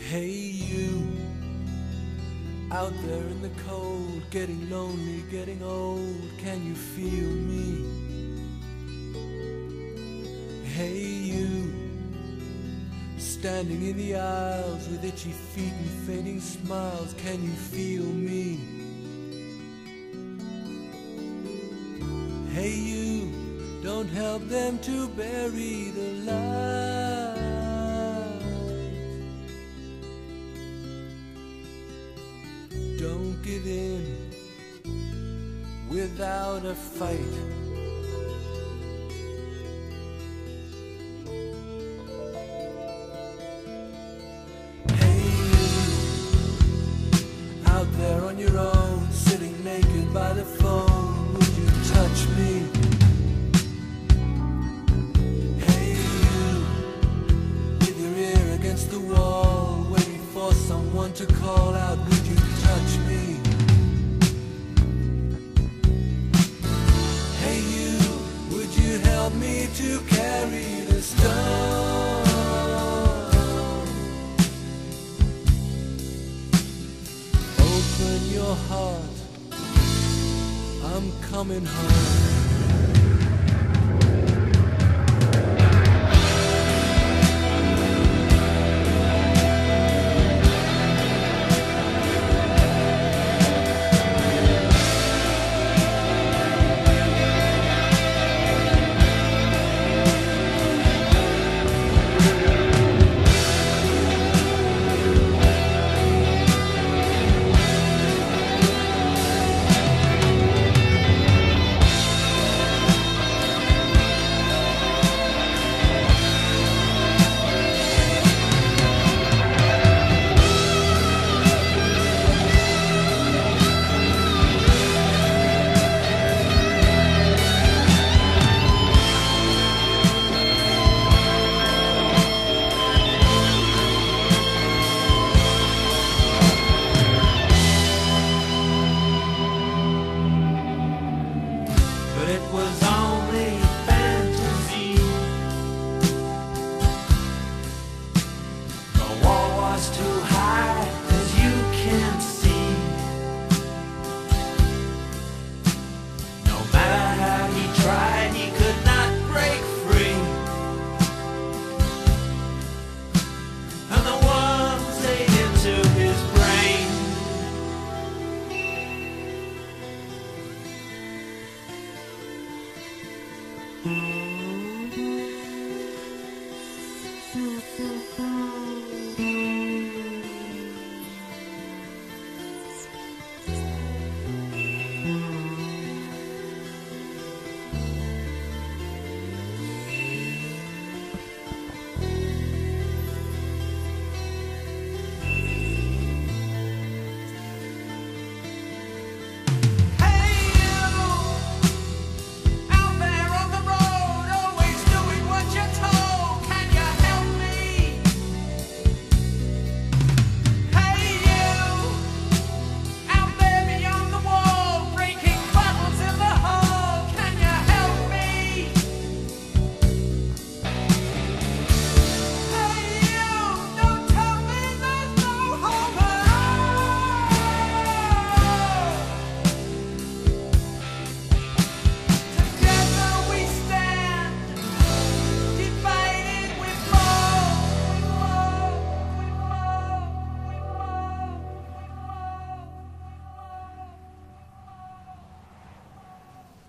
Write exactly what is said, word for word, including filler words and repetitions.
Hey you, out there in the cold, getting lonely, getting old, can you feel me? Hey you, standing in the aisles with itchy feet and fading smiles, can you feel me? Hey you, don't help them to bury the light. Don't give in without a fight. Hey you, out there on your own, sitting naked by the phone, would you touch me? Hey you, with your ear against the wall, waiting for someone to call out, would you touch me? Hey you, would you help me to carry the stone? Open your heart, I'm coming home.